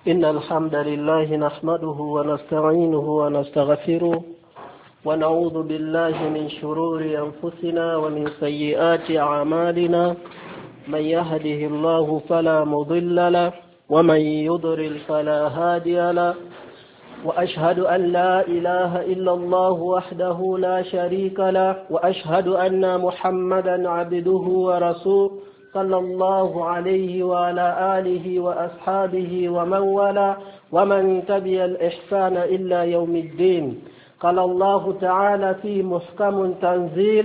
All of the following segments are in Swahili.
إن الحمد لله نحمده ونستعينه ونستغفره ونعوذ بالله من شرور أنفسنا ومن سيئات أعمالنا. من يهده الله فلا مضل له ومن يضلل فلا هادي له. وأشهد أن لا إله إلا الله وحده لا شريك له وأشهد أن محمدا عبده ورسوله صلى الله عليه وعلى آله وأصحابه ومن والاه ومن تبع الإحسان إلا يوم الدين. قال الله تعالى في محكم تنزيل: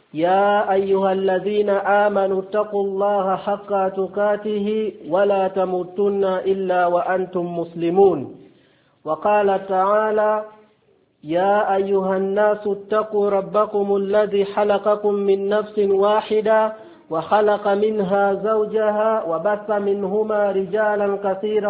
يا أيها الذين آمنوا اتقوا الله حق تقاته ولا تموتن إلا وأنتم مسلمون. وقال تعالى: يا أيها الناس اتقوا ربكم الذي خلقكم من نفس واحدة وخلق منها زوجها وبث منهما رجالا كثيرا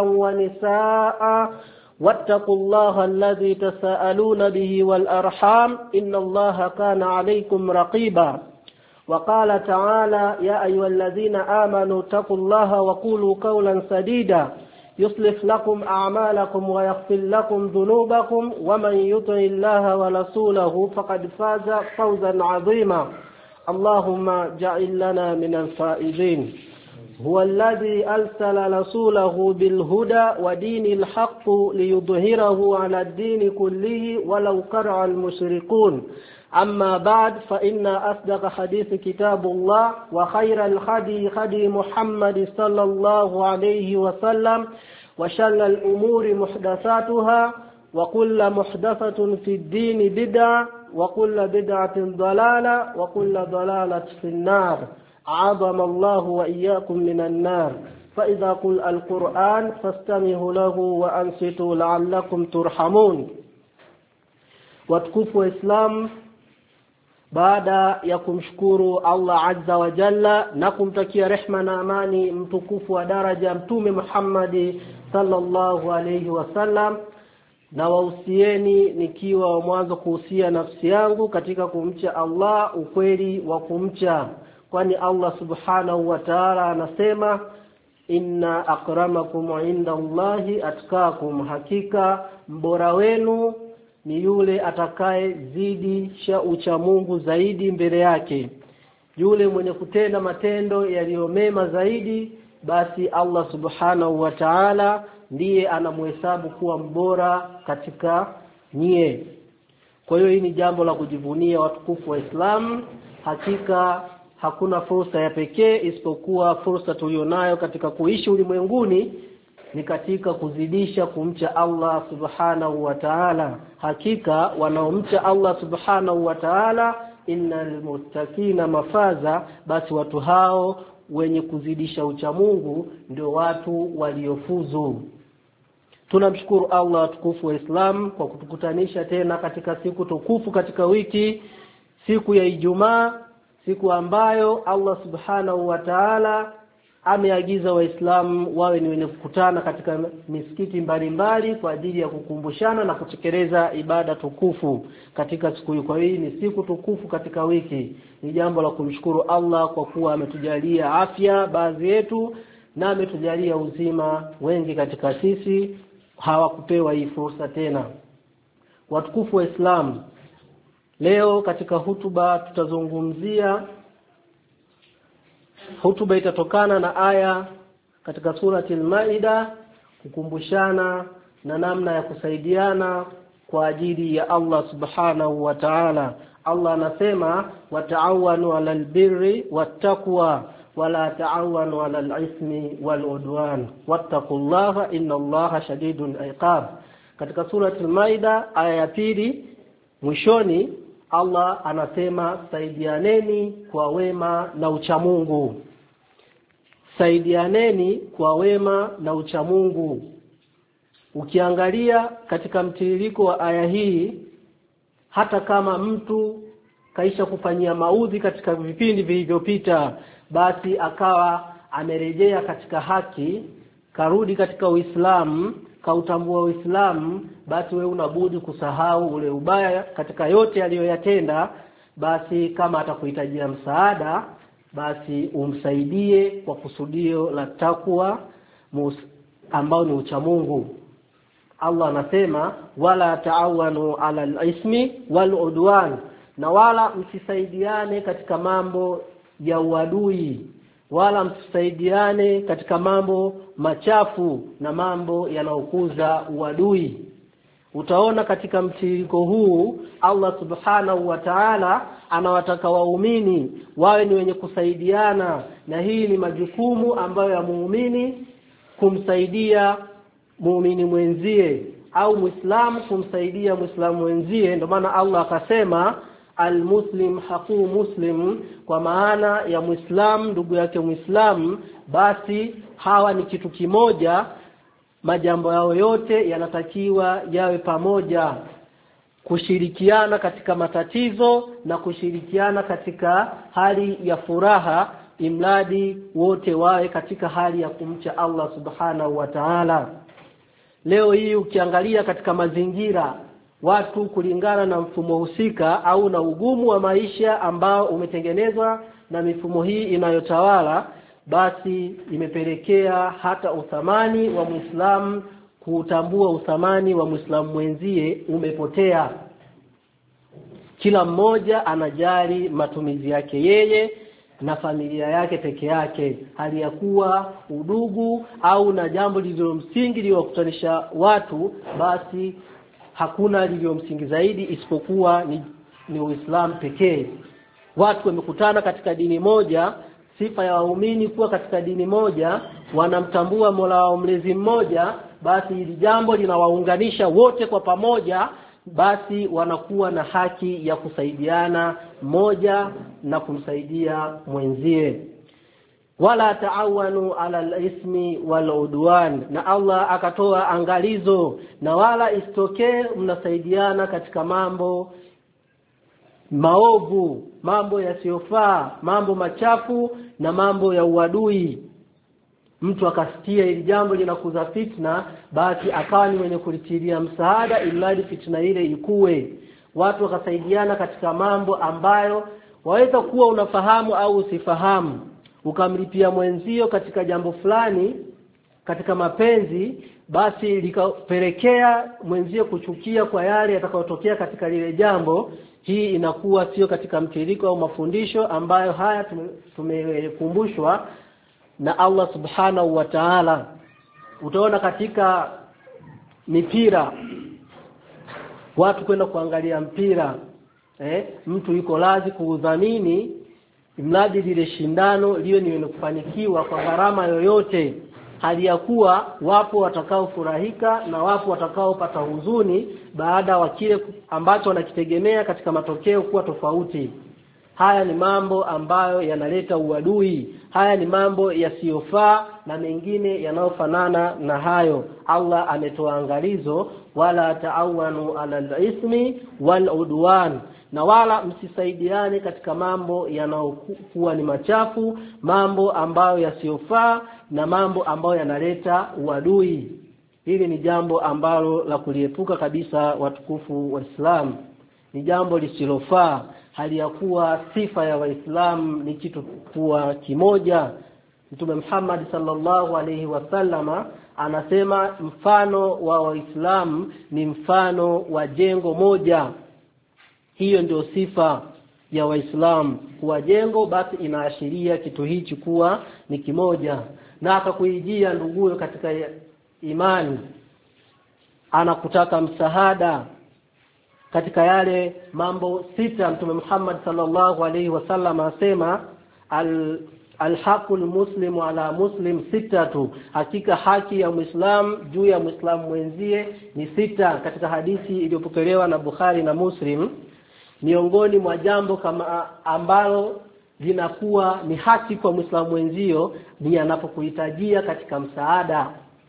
ونساء واتقوا الله الذي تساءلون به والأرحام إن الله كان عليكم رقيبا. وقال تعالى: يا أيها الذين آمنوا اتقوا الله وقولوا قولا سديدا يصلح لكم أعمالكم ويغفر لكم ذنوبكم ومن يطع الله ورسوله فقد فاز فوزا عظيما. اللهم اجعل لنا من الفائزين. هو الذي أرسل رسوله بالهدى ودين الحق ليظهره على الدين كله ولو كره المشركون. أما بعد، فإن أصدق حديث كتاب الله وخير الهدي هدي محمد صلى الله عليه وسلم وشر الأمور محدثاتها وكل محدثة في الدين بدعة وكل بدعة ضلالة وكل ضلالة في النار. أعاذنا الله وإياكم من النار. فإذا قل القرآن فاستمعوا له وأنصتوا لعلكم ترحمون. Watukufu wa Islam, baada ya kumshukuru Allah Azza wa Jalla na kumtakia rehma na amani mtukufu wa daraja Mtume Muhammad sallallahu alayhi wasallam, na wausieni nikiwa wa mwanzo kuhusia nafsi yangu katika kumcha Allah ukweli wa kumcha, kwani Allah subhanahu wa ta'ala anasema: inna akramakum inda Allahi atqakum, hakika mbora wenu ni yule atakaye zidi ucha Mungu zaidi mbele yake. Yule mwenye kutenda matendo yaliyo mema zaidi, basi Allah subhanahu wa ta'ala ndiye anamhesabu kuwa mbora katika nyie. Kwa hiyo hii ni jambo la kujivunia, watukufu wa Islam. Hakika hakuna fursa ya pekee isipokuwa fursa tulionayo katika kuishi ulimwenguni ni katika kuzidisha kumcha Allah subhanahu wa ta'ala. Hakika wanaomcha Allah subhanahu wa ta'ala, innal muttaqina mafaza, basi watu hao wenye kuzidisha ucha Mungu ndio watu waliofuzu. Tunamshukuru Allah tukufu wa Islam kwa kutukutanisha tena katika siku tukufu katika wiki, siku ya Ijumaa, siku ambayo Allah subhanahu wa ta'ala ameagiza Waislamu wawe ni wenye kukutana katika misikiti mbalimbali kwa ajili ya kukumbushana na kutekeleza ibada tukufu katika siku hii. Kwa hiyo ni siku tukufu katika wiki. Ni jambo la kumshukuru Allah kwa kuwa ametujalia afya baadhi yetu na ametujalia uzima wengi katika sisi hawakupewa hii fursa tena. Watukufu wa Islam, leo katika hutuba tutazungumzia, hutuba itatokana na aya katika surati al-Maida, kukumbushana na namna ya kusaidiana kwa ajili ya Allah subhanahu wa ta'ala. Allah anasema: wata'awanu 'alal birri wattaqwa wala ta'awanu 'alal ithmi wal udwan wattaqullaha innallaha shadidul iqab. Katika surati al-Maida aya ya pili mwishoni, Allah anasema saidianeni kwa wema na uchamungu. Saidianeni kwa wema na uchamungu. Ukiangalia katika mtiririko wa aya hii, hata kama mtu kaisha kufanyia maudhi katika vipindi vilivyopita, basi akawa amerejea katika haki, karudi katika Uislamu, kautambua Uislamu, basi wewe unabudi kusahau ule ubaya katika yote aliyoyatenda. Basi kama atakuhitajia msaada, basi umsaidie kwa kusudio la takwa, ambao ni uchamungu. Allah anasema wala taawanu ala al-ismi wal udwan, na wala msisaidiane katika mambo ya uadui, wala msisaidiane katika mambo machafu na mambo yanayokuza uadui. Utaona katika mtiririko huu Allah subhanahu wa ta'ala anawataka waumini wawe ni wenye kusaidiana, na hii ni majukumu ambayo ya muumini kumsaidia muumini mwenzie, au muislamu kumsaidia muislamu mwenzie. Ndio maana Allah akasema almuslim haqu muslim, kwa maana ya muislamu ndugu yake muislamu. Basi hawa ni kitu kimoja, majambo yao yote yanatakiwa yawe pamoja, kushirikiana katika matatizo na kushirikiana katika hali ya furaha, imradi wote wawe katika hali ya kumcha Allah subhanahu wa ta'ala. Leo hii ukiangalia katika mazingira, watu kulingana na mfumo husika au na ugumu wa maisha ambao umetengenezwa na mifumo hii inayotawala, basi imepelekea hata uthamani wa Muislamu, kutambua uthamani wa Muislamu mwenzie umepotea. Kila mmoja anajali matumizi yake yeye na familia yake peke yake, hali ya kuwa udugu au na jambo lililo msingi liwakutanisha watu, basi hakuna lililo msingi zaidi isipokuwa ni Uislamu pekee. Watu wamekutana katika dini moja, sifa ya waumini kuwa katika dini moja, wanamtambua Mola wao mlezi mmoja, basi hili jambo linawaunganisha wote kwa pamoja, basi wanakuwa na haki ya kusaidiana mmoja na kumsaidia mwenzie. Wala taawanu ala al-ismi wal udwan, na Allah akatoa angalizo, na wala isitokee mnasaidiana katika mambo maovu, mambo yasiyofaa, mambo machafu na mambo ya uadui. Mtu akasikia ili jambo linakuza fitna, basi akawa ni mwenye kulitilia msaada ili fitna ile ikue. Watu wakasaidiana katika mambo ambayo waweza kuwa unafahamu au usifahamu, ukamlipia mwenzio katika jambo fulani katika mapenzi, basi likapelekea mwenzio kuchukia kwa yale yatakayotokea katika lile jambo. Hii inakuwa sio katika mtiririko au mafundisho ambayo haya tumekumbushwa na Allah subhanahu wa ta'ala. Utaona katika mipira, watu kwenda kuangalia mpira, mtu yuko lazi kuudhamini mradi lile shindano liwe ni wenye kufanikiwa kwa gharama yoyote, hali ya kuwa wapo watakao furahika na wapo watakao pata huzuni baada wa kile ambacho wanakitegemea katika matokeo kuwa tofauti. Haya ni mambo ambayo yanaleta uadui, haya ni mambo yasiyofaa na mengine yanayofanana na hayo. Allah ametoa angalizo, wala taawanu ala al-ismi wal udwan, na wala msisaidiane katika mambo yanayokuwa ni machafu, mambo ambayo yasiyofaa na mambo ambayo yanaleta uadui. Hili ni jambo ambalo la kuliepuka kabisa, watukufu wa Islam. Ni jambo lisilofaa, hali ya kuwa sifa ya Waislamu ni kitu kuwa kimoja. Mtume Muhammad sallallahu alaihi wasallama anasema mfano wa Waislamu ni mfano wa jengo moja. Hiyo ndio sifa ya Waislamu, kuwa jengo, basi inaashiria kitu hichi kuwa ni kimoja. Na akakuijia nduguyo katika imani, anakutaka msaada katika yale mambo sita. Mtume Muhammad sallallahu alaihi wasallam asema al-haqqul muslimu ala muslim sitatu, hakika haki ya Muislam juu ya Muislamu mwenzie ni sita. Katika hadithi iliyopokelewa na Bukhari na Muslim, miongoni mwa jambo kama ambalo linakuwa ni haki kwa Muislamu mwenzio ni anapokuhitajia katika msaada,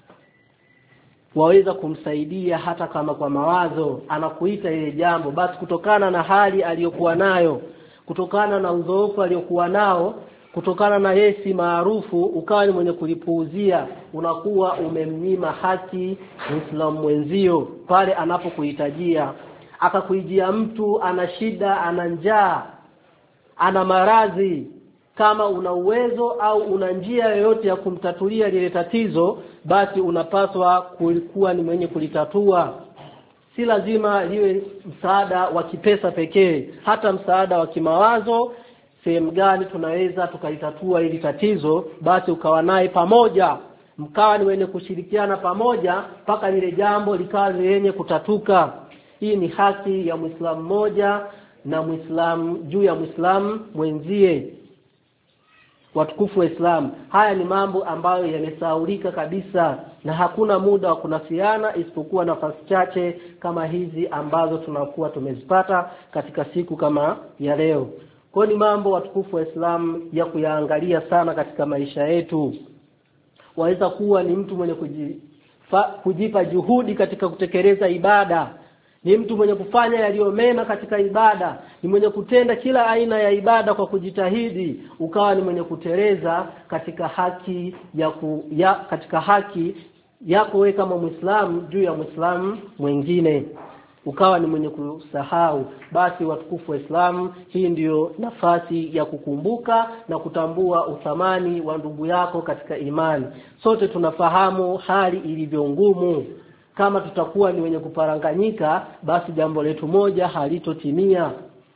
waweza kumsaidia hata kama kwa mawazo, anakuita ile jambo, basi kutokana na hali aliyokuwa nayo, kutokana na udhaifu aliyokuwa nao, kutokana na yesi maarufu, ukawa ni mwenye kulipuuzia, unakuwa umemnyima haki Muislamu mwenzio pale anapokuhitajia. Akakuijia mtu ana shida, ana njaa, ana maradhi, kama una uwezo au una njia yoyote ya kumtatulia lile tatizo, basi unapaswa kuwa ni mwenye kulitatua. Si lazima liwe msaada wa kipesa pekee, hata msaada wa kimawazo. Sehemu gani tunaweza tukalitatua hili tatizo, basi ukawa naye pamoja, mkawa ni wenye kushirikiana pamoja mpaka lile jambo likawa lenye kutatuka. Hii ni haki ya Muislamu mmoja na Muislamu juu ya Muislamu mwenzie. Watukufu wa Islam, haya ni mambo ambayo yamesahaulika kabisa, na hakuna muda wa kunasiana isipokuwa nafasi chache kama hizi ambazo tunakuwa tumezipata katika siku kama ya leo. Kwa ni mambo, watukufu wa Islam, ya kuyaangalia sana katika maisha yetu. Waweza kuwa ni mtu mwenye kujipa juhudi katika kutekeleza ibada, ni mtu mwenye kufanya yaliyo mema katika ibada, ni mwenye kutenda kila aina ya ibada kwa kujitahidi, ukawa ni mwenye kuteleza katika haki katika haki yako wewe kama Muislamu juu ya Muislamu mwingine, ukawa ni mwenye kusahau. Basi watukufu wa Islam, hii ndiyo nafasi ya kukumbuka na kutambua uthamani wa ndugu yako katika imani. Sote tunafahamu hali ilivyo ngumu. Kama tutakuwa ni wenye kuparanganyika, basi jambo letu moja halitotimia.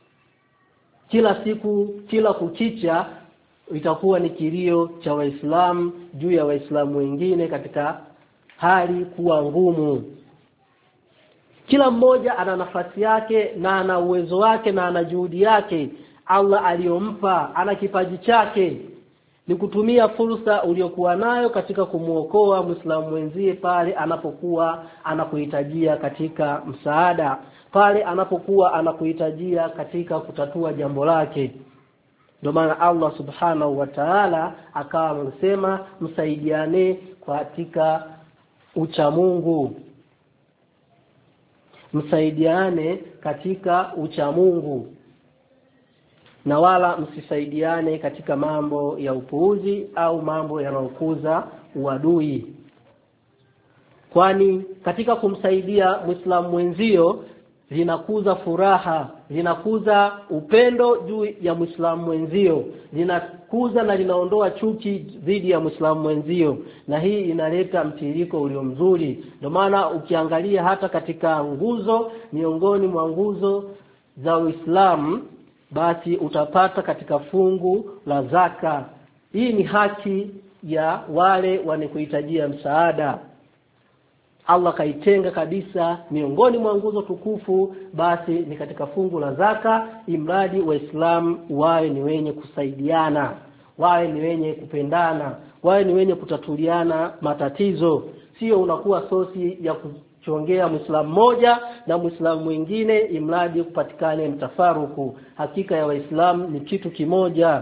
Kila siku, kila kukicha, itakuwa ni kilio cha Waislamu juu ya Waislamu wengine katika hali kuwa ngumu. Kila mmoja ana nafasi yake na ana uwezo wake na ana juhudi yake Allah aliyompa, ana kipaji chake. Ni kutumia fursa uliyokuwa nayo katika kumuokoa Muislamu mwenzie pale anapokuwa anakuhitajia katika msaada, pale anapokuwa anakuhitajia katika kutatua jambo lake. Ndio maana Allah Subhanahu wa Ta'ala akawa amesema msaidiane katika uchamungu. Msaidiane katika uchamungu, na wala msisaidiane katika mambo ya upuuzi au mambo yanayokuza uadui. Kwani katika kumsaidia Muislamu mwenzio linakuza furaha, linakuza upendo juu ya Muislamu mwenzio, linakuza na linaondoa chuki dhidi ya Muislamu mwenzio, na hii inaleta mtiririko ulio mzuri. Ndio maana ukiangalia hata katika nguzo, miongoni mwa nguzo za Uislamu, basi utapata katika fungu la zaka. Hii ni haki ya wale wanaokuhitajia msaada. Allah kaitenga kabisa miongoni mwa nguzo tukufu, basi ni katika fungu la zaka, imradi Waislamu wawe ni wenye kusaidiana, wawe ni wenye kupendana, wawe ni wenye kutatuliana matatizo. Sio unakuwa sosi ya kuchongea Muislamu mmoja na Muislamu mwingine imradi kupatikane mtafaruku. Hakika ya Waislamu ni kitu kimoja.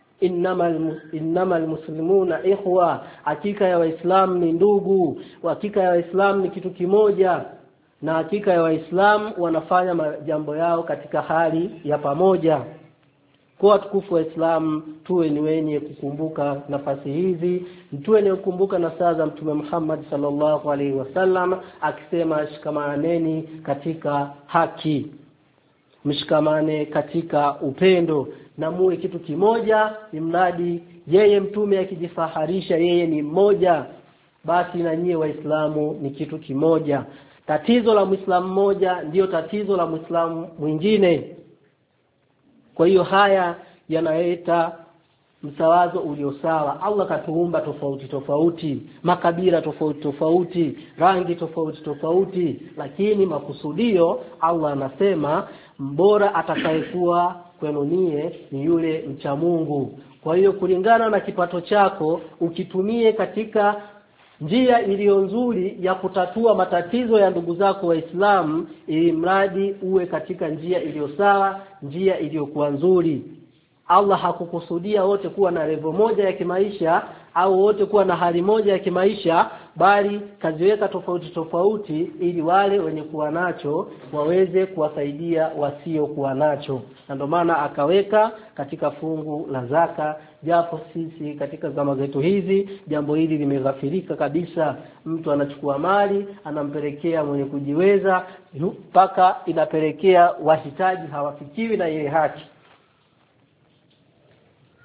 Innamal muslimuna ikhwa, hakika ya Waislamu ni ndugu, hakika ya Waislamu ni kitu kimoja, na hakika ya Waislamu wanafanya majambo yao katika hali ya pamoja. Kwa watukufu wa Islam, tuwe ni wenye kukumbuka nafasi hizi, tuwe ni kukumbuka na saa za Mtume Muhammad sallallahu alaihi wasallam akisema, shikamaneni katika haki, mshikamane katika upendo, na muwe kitu kimoja, imradi yeye Mtume akijifaharisha yeye ni mmoja, basi na nyie Waislamu ni kitu kimoja. Tatizo la Muislamu mmoja ndio tatizo la Muislamu mwingine. Kwa hiyo haya yanaleta msawazo ulio sawa. Allah katuumba tofauti tofauti, makabila tofauti tofauti, rangi tofauti tofauti, lakini makusudio Allah anasema mbora atakayekuwa kwenu ni yule mcha Mungu. Kwa hiyo kulingana na kipato chako ukitumie katika njia iliyo nzuri ya kutatua matatizo ya ndugu zako Waislamu, ili mradi uwe katika njia iliyo sawa, njia iliyokuwa nzuri. Allah hakukusudia wote kuwa na level moja ya kimaisha au wote kuwa na hali moja ya kimaisha, bali kaziweka tofauti tofauti ili wale wenye kuwa nacho waweze kuwasaidia wasio kuwa nacho. Na ndio maana akaweka katika fungu la zaka, japo sisi katika zama zetu hizi jambo hili limeghafilika kabisa. Mtu anachukua mali anampelekea mwenye kujiweza, mpaka inapelekea wahitaji hawafikiwi na ile haki.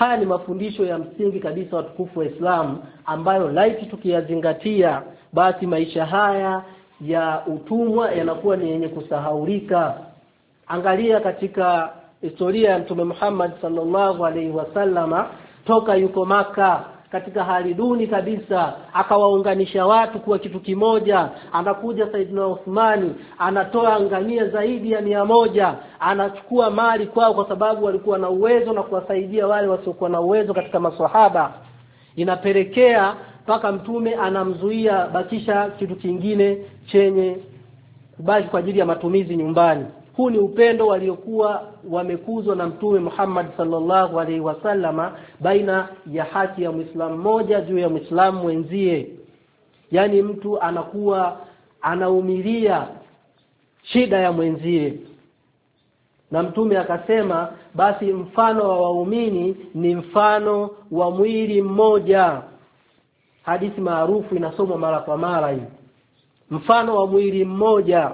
Haya ni mafundisho ya msingi kabisa watukufu wa Islam, ambayo laiti tukiyazingatia, basi maisha haya ya utumwa yanakuwa ni yenye kusahaulika. Angalia katika historia ya Mtume Muhammad sallallahu alaihi wasallama, toka yuko Maka katika hali duni kabisa, akawaunganisha watu kuwa kitu kimoja. Anakuja Saidina Uthmani, anatoa ngamia zaidi ya 100, anachukua mali kwao kwa sababu walikuwa na uwezo na kuwasaidia wale wasiokuwa na uwezo katika maswahaba. Inapelekea mpaka Mtume anamzuia, bakisha kitu kingine chenye kubaki kwa ajili ya matumizi nyumbani. Huu ni upendo waliokuwa wamekuzwa na Mtume Muhammad sallallahu alaihi wasallama, baina ya haki ya Muislamu mmoja juu ya Muislamu mwenzie. Yani mtu anakuwa anaumilia shida ya mwenzie. Na Mtume akasema, basi mfano wa waumini ni mfano wa mwili mmoja. Hadithi maarufu inasomwa mara kwa mara hii. Mfano wa mwili mmoja.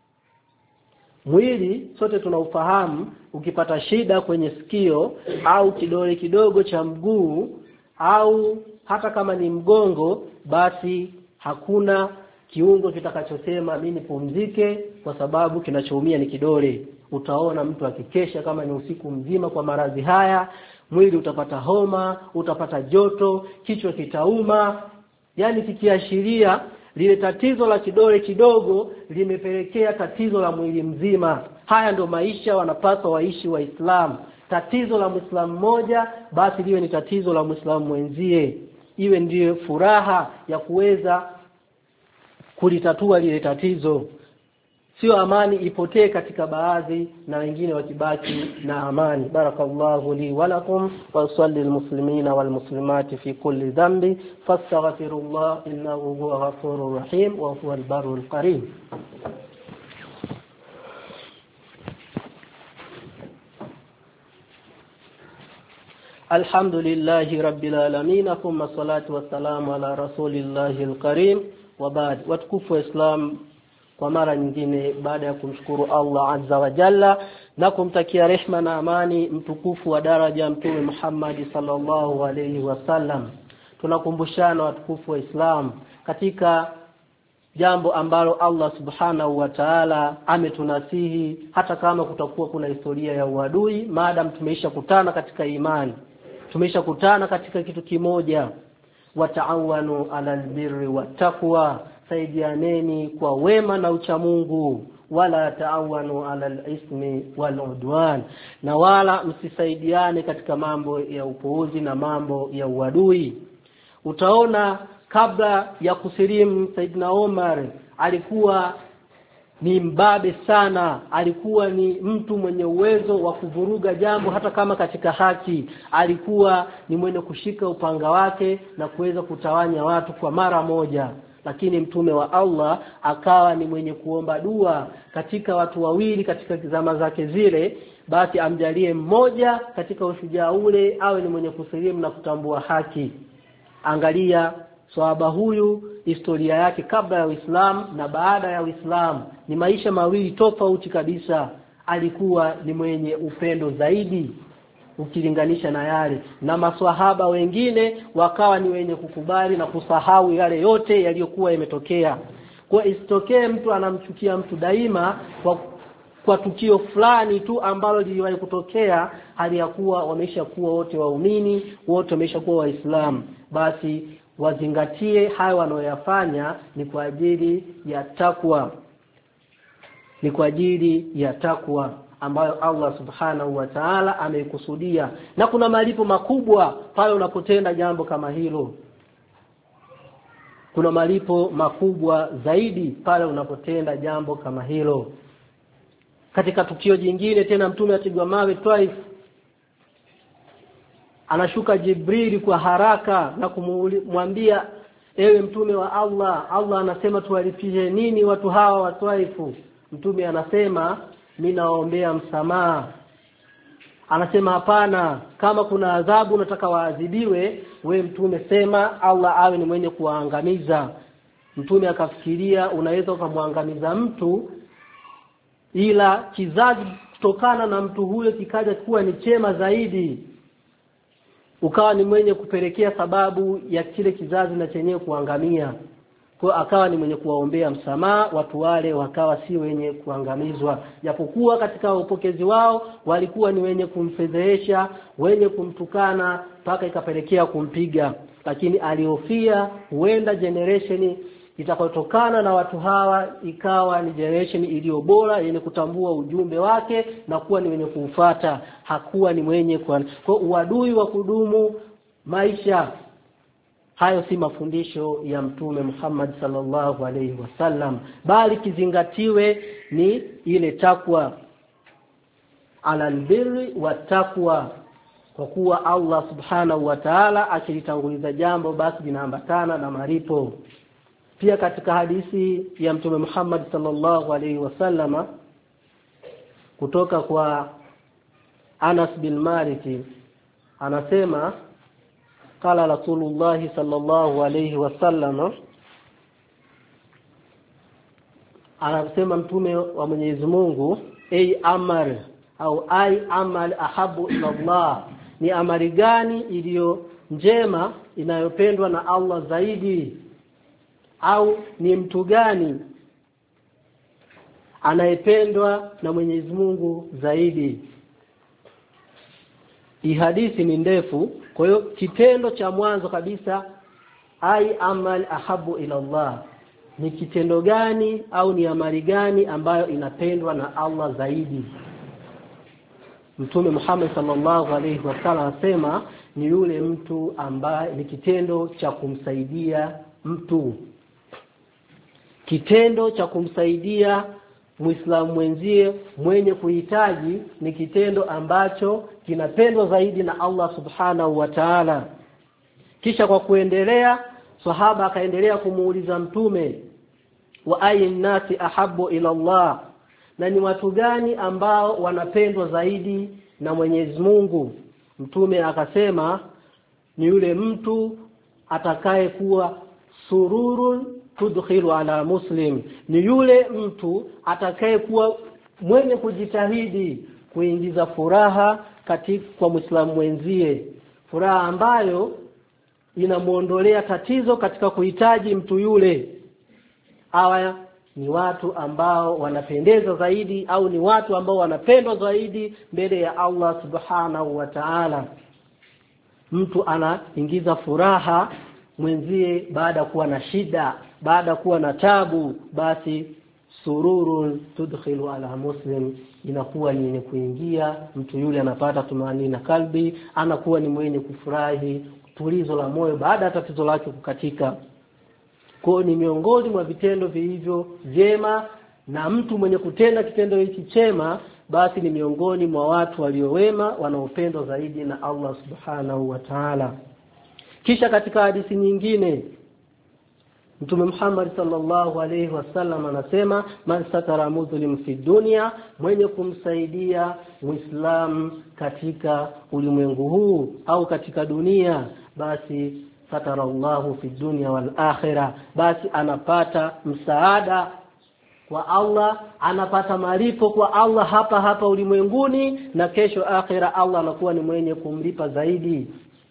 Mwili sote tunaufahamu, ukipata shida kwenye sikio au kidole kidogo cha mguu au hata kama ni mgongo, basi hakuna kiungo kitakachosema mimi nipumzike, kwa sababu kinachoumia ni kidole. Utaona mtu akikesha kama ni usiku mzima kwa maradhi haya, mwili utapata homa, utapata joto, kichwa kitauma, yani kikiashiria lile tatizo la kidole kidogo limepelekea tatizo la mwili mzima. Haya ndio maisha wanapaswa waishi Waislamu. Tatizo la Muislamu mmoja, basi liwe ni tatizo la Muislamu mwenzie. Iwe ndiyo furaha ya kuweza kulitatua lile tatizo. Sio amani ipotee katika baadhi na wengine wakibaki na amani. Barakallahu li wa lakum wa salli almuslimina wal muslimati fi kulli dhanbi fastaghfirullah innahu huwa ghafurur rahim wa huwa albarrul karim. Alhamdulillahi rabbil alamin, thumma salatu wassalamu ala rasulillahil karim, wa ba'd. Watukufu wa Islam, kwa mara nyingine, baada ya kumshukuru Allah azza wa jalla na kumtakia rehma na amani mtukufu wa daraja Mtume Muhammad sallallahu alayhi wasallam, tunakumbushana watukufu wa Islam katika jambo ambalo Allah subhanahu wa ta'ala ametunasihi, hata kama kutakuwa kuna historia ya uadui, maadamu tumeisha kutana katika imani, tumeisha kutana katika kitu kimoja. Wataawanu alal birri wattaqwa, saidianeni kwa wema na uchamungu. Wala taawanu alal ismi wal udwan, na wala msisaidiane katika mambo ya upuuzi na mambo ya uadui. Utaona kabla ya kusilimu Saidina Umar alikuwa ni mbabe sana, alikuwa ni mtu mwenye uwezo wa kuvuruga jambo hata kama katika haki. Alikuwa ni mwenye kushika upanga wake na kuweza kutawanya watu kwa mara moja. Lakini Mtume wa Allah akawa ni mwenye kuomba dua katika watu wawili katika zama zake zile, basi amjalie mmoja katika ushujaa ule awe ni mwenye kusilimu na kutambua haki. Angalia sahaba huyu, historia yake kabla ya Uislamu na baada ya Uislamu ni maisha mawili tofauti kabisa. Alikuwa ni mwenye upendo zaidi ukilinganisha na yale, na maswahaba wengine wakawa ni wenye kukubali na kusahau yale yote yaliyokuwa yametokea. Kwa isitokee mtu anamchukia mtu daima kwa tukio fulani tu ambalo liliwahi kutokea, hali ya kuwa wameisha kuwa wote waumini, wote wameisha kuwa Waislamu. Basi wazingatie hayo wanayoyafanya ni kwa ajili ya takwa, ni kwa ajili ya takwa ambayo Allah subhanahu wa ta'ala ameikusudia. Na kuna malipo makubwa pale unapotenda jambo kama hilo. Kuna malipo makubwa zaidi pale unapotenda jambo kama hilo. Katika tukio jingine tena, Mtume atigwa mawe Taif, anashuka Jibril kwa haraka na kumwambia, ewe Mtume wa Allah, Allah anasema tuwalipie nini watu hawa wa Taifu? Mtume anasema, mimi naombea msamaha. Anasema, hapana, kama kuna adhabu unataka waadhibiwe, we Mtume sema Allah awe ni mwenye kuwaangamiza. Mtume akafikiria unaweza ukamwangamiza mtu, ila kizazi kutokana na mtu huyo kikaja kuwa ni chema zaidi. ukawa ni mwenye kupelekea sababu ya kile kizazi na chenyewe kuangamia. Kwa akawa ni mwenye kuwaombea msamaha watu wale, wakawa si wenye kuangamizwa, japokuwa katika upokezi wao walikuwa ni wenye kumfedhehesha, wenye kumtukana, mpaka ikapelekea kumpiga. Lakini alihofia huenda generation itakayotokana na watu hawa ikawa ni generation iliyo bora, yenye kutambua ujumbe wake na kuwa ni wenye kuufuata. Hakuwa ni mwenye kwa uadui wa kudumu maisha. Hayo si mafundisho ya Mtume Muhammad sallallahu alaihi wasallam, bali kizingatiwe ni ile takwa, alalbirri wa takwa, kwa kuwa Allah subhanahu wa ta'ala akilitanguliza jambo basi linaambatana na malipo. Pia katika hadithi ya Mtume Muhammad sallallahu alaihi wasallam kutoka kwa Anas bin Malik anasema, qala Rasulullah sallallahu alaihi wasallam, anasema Mtume wa Mwenyezi Mungu, amal ahabu ila Allah, ni amali gani iliyo njema inayopendwa na Allah zaidi, au ni mtu gani anayependwa na Mwenyezi Mungu zaidi. Hii hadithi ni ndefu, kwa hiyo kitendo cha mwanzo kabisa, amal ahabu ila Allah, ni kitendo gani au ni amali gani ambayo inapendwa na Allah zaidi. Mtume Muhammad sallallahu alaihi wasallam anasema ni yule mtu ambaye ni kitendo cha kumsaidia mtu. Kitendo cha kumsaidia Muislamu mwenzie mwenye kuhitaji ni kitendo ambacho kinapendwa zaidi na Allah subhanahu wa ta'ala. Kisha kwa kuendelea, sahaba akaendelea kumuuliza Mtume, wa ayin nasi ahabbu ila Allah, na ni watu gani ambao wanapendwa zaidi na Mwenyezi Mungu? Mtume akasema ni yule mtu atakaye kuwa sururun tudkhilu ala muslim, ni yule mtu atakaye kuwa mwenye kujitahidi kuingiza furaha kwa Muislamu mwenzie, furaha ambayo inamuondolea tatizo katika kuhitaji mtu yule. Hawa ni watu ambao wanapendeza zaidi, au ni watu ambao wanapendwa zaidi mbele ya Allah subhanahu wa ta'ala. Mtu anaingiza furaha mwenzie baada kuwa na shida, baada kuwa na tabu, basi sururun tudkhilu ala muslim, inakuwa ni yenye kuingia mtu yule, anapata tumaini na kalbi, anakuwa ni mwenye kufurahi, tulizo la moyo baada ya tatizo lake kukatika. Kwa ni miongoni mwa vitendo vilivyo vyema, na mtu mwenye kutenda kitendo hiki chema basi ni miongoni mwa watu waliowema wanaopendwa zaidi na Allah subhanahu wa ta'ala. Kisha katika hadithi nyingine Mtume Muhammad sallallahu alaihi wasallam anasema, man satara muslim fi dunya, mwenye kumsaidia Muislam katika ulimwengu huu au katika dunia, basi satara Allahu fi dunya wal akhirah, basi anapata msaada kwa Allah, anapata malipo kwa Allah hapa ulimwenguni, na kesho akhira Allah anakuwa ni mwenye kumlipa zaidi.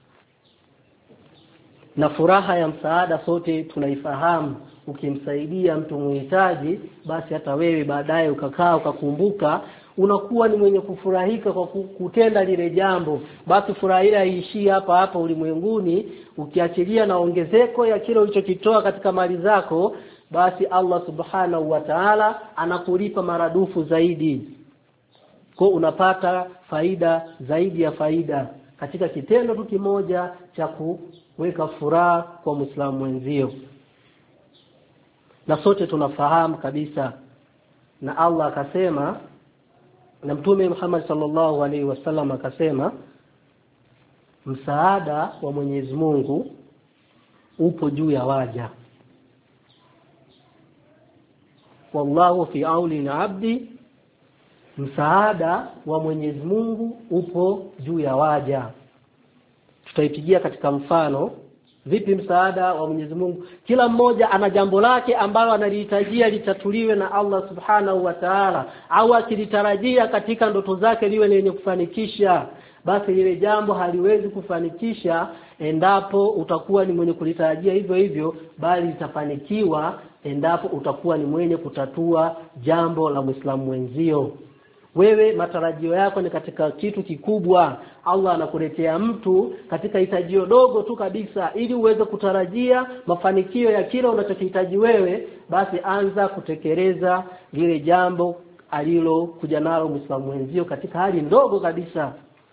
Na furaha ya msaada sote tunaifahamu. Ukimsaidia mtu mhitaji, basi hata wewe baadaye ukakaa ukakumbuka, unakuwa ni mwenye kufurahika kwa kutenda lile jambo. Basi furaha ile haishii hapa ulimwenguni, ukiachilia na ongezeko ya kile ulichokitoa katika mali zako, basi Allah subhanahu wa ta'ala anakulipa maradufu zaidi. Kwa unapata faida zaidi ya faida katika kitendo tu kimoja cha kuweka furaha kwa Muislamu mwenzio. Na sote tunafahamu kabisa, na Allah akasema, na Mtume Muhammad sallallahu alaihi wasallam akasema, msaada wa Mwenyezi Mungu upo juu ya waja. Wallahu fi auni al-abdi, msaada wa Mwenyezi Mungu upo juu ya waja. Tutaipigia katika mfano vipi msaada wa Mwenyezi Mungu. Kila mmoja ana jambo lake ambalo analihitajia litatuliwe na Allah subhanahu wa ta'ala, au akilitarajia katika ndoto zake liwe lenye kufanikisha, basi ile jambo haliwezi kufanikisha endapo utakuwa ni mwenye kulitarajia hivyo hivyo, bali litafanikiwa endapo utakuwa ni mwenye kutatua jambo la Muislamu mwenzio. Wewe matarajio yako ni katika kitu kikubwa, Allah anakuletea mtu katika hitajio dogo tu kabisa, ili uweze kutarajia mafanikio ya kile unachokihitaji wewe, basi anza kutekeleza lile jambo alilokuja nalo Muislamu mwenzio katika hali ndogo kabisa.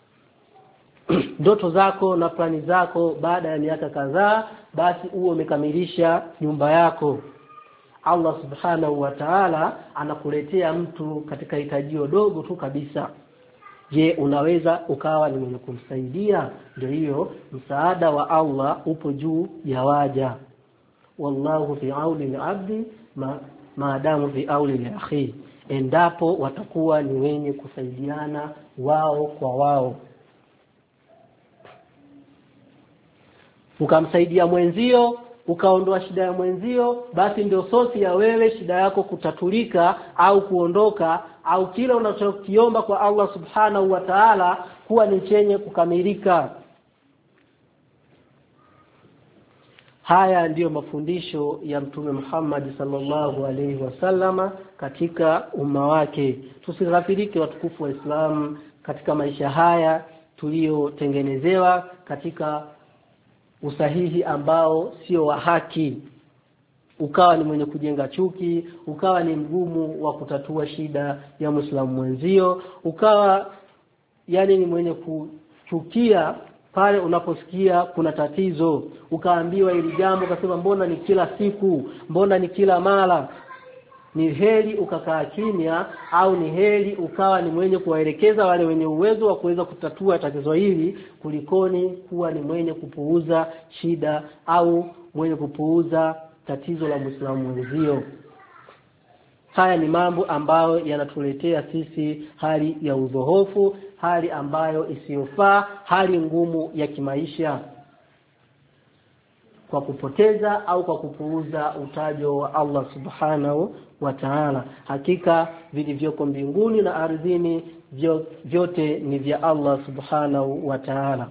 Ndoto zako na plani zako, baada ya miaka kadhaa, basi uwe umekamilisha nyumba yako. Allah subhanahu wa ta'ala anakuletea mtu katika hitajio dogo tu kabisa. Je, unaweza ukawa ni mwenye kumsaidia? Ndio hiyo, msaada wa Allah upo juu ya waja. Wallahu fi auni al-abdi maadamu fi auni al-akhi. Endapo watakuwa ni wenye kusaidiana wao kwa wao. Ukamsaidia mwenzio, ukaondoa shida ya mwenzio, basi ndio sosi ya wewe shida yako kutatulika au kuondoka, au kile unachokiomba kwa Allah subhanahu wa ta'ala kuwa ni chenye kukamilika. Haya ndiyo mafundisho ya Mtume Muhammad sallallahu alaihi wasallama katika umma wake. Tusighafilike watukufu wa Islam katika maisha haya tuliotengenezewa katika usahihi ambao sio wa haki. Ukawa ni mwenye kujenga chuki, ukawa ni mgumu wa kutatua shida ya Muislamu mwenzio, ukawa ni mwenye kuchukia pale unaposikia kuna tatizo, ukaambiwa hili jambo ukasema mbona ni kila siku, mbona ni kila mara. Ni heri ukakaa kimya, au ni heri ukawa ni mwenye kuwaelekeza wale wenye uwezo wa kuweza kutatua tatizo hili, kulikoni kuwa ni mwenye kupuuza shida au mwenye kupuuza tatizo la Muislamu mwenzio. Haya ni mambo ambayo yanatuletea sisi hali ya udhohofu, hali ambayo isiyofaa, hali ngumu ya kimaisha, kwa kupoteza au kwa kupuuza utajo wa Allah subhanahu wa ta'ala. Hakika vilivyoko mbinguni na ardhini vyote ni vya Allah subhanahu wa ta'ala.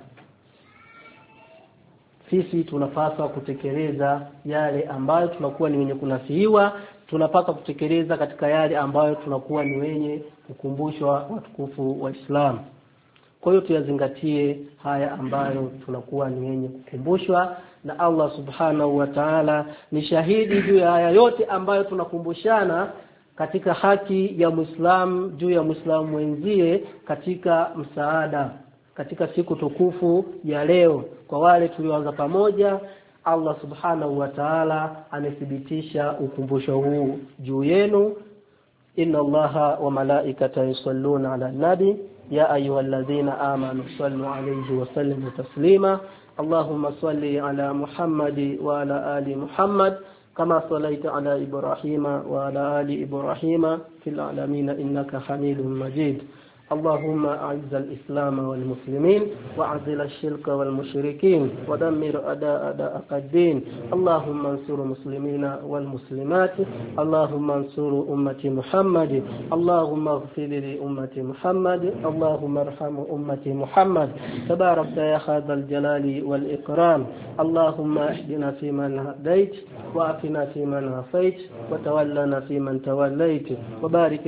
Sisi tunapaswa kutekeleza yale ambayo tunakuwa ni wenye kunasihiwa, tunapaswa kutekeleza katika yale ambayo tunakuwa ni wenye kukumbushwa watukufu wa Islam. Kwa hiyo tuyazingatie haya ambayo tunakuwa ni wenye kukumbushwa, na Allah subhanahu wa ta'ala ni shahidi juu ya haya yote ambayo tunakumbushana katika haki ya Muislamu juu ya Muislamu mwenzie katika msaada katika siku tukufu ya leo. Kwa wale tulioanza pamoja, Allah subhanahu wa ta'ala amethibitisha ukumbusho huu juu yenu. Inna Allaha wa malaikatahu yusalluna ala nabi ya ayyuhalladhina amanu sallu alayhi wa sallimu taslima. Allahumma salli ala Muhammad wa ala ali Muhammad kama sallaita ala Ibrahima wa ala ali Ibrahima fil alamin innaka Hamidum Majid. اللهم أعز الإسلام والمسلمين وأعذل الشرك والمشركين ودمر أعداء الدين. اللهم انصر المسلمين والمسلمات. اللهم انصر أمة محمد. اللهم اغفر لأمة محمد. اللهم ارحم أمة محمد. تبارك يا هذا الجلال والإكرام. اللهم اهدنا فيمن هديت وعافنا فيمن عافيت وتولنا فيمن توليت وبارك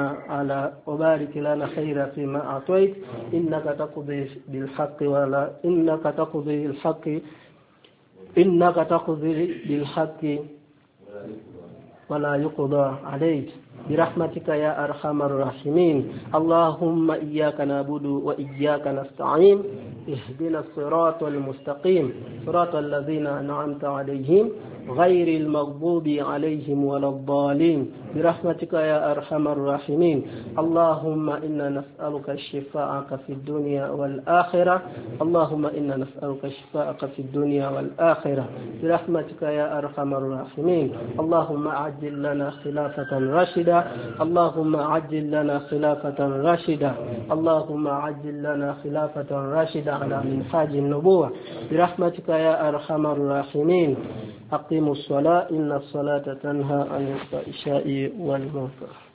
لنا خير فيما أعطيت إنك تقضي بالحق ولا يقضى عليك برحمتك يا أرحم الراحمين. اللهم إياك نعبد وإياك نستعين. اهدنا الصراط المستقيم صراط الذين أنعمت عليهم غير المغضوب عليهم ولا الضالين برحمتك يا أرحم الراحمين. اللهم إنا نسألك الشفاء في الدنيا والآخرة. اللهم إنا نسألك الشفاء في الدنيا والآخرة برحمتك يا أرحم الراحمين. اللهم عجل لنا خلافة راشدة. اللهم عجل لنا خلافة راشدة. اللهم عجل لنا خلافة راشدة على منهاج النبوة برحمتك يا أرحم الراحمين. أقيموا الصلاة إن الصلاة تنهى عن الفحشاء والمنكر.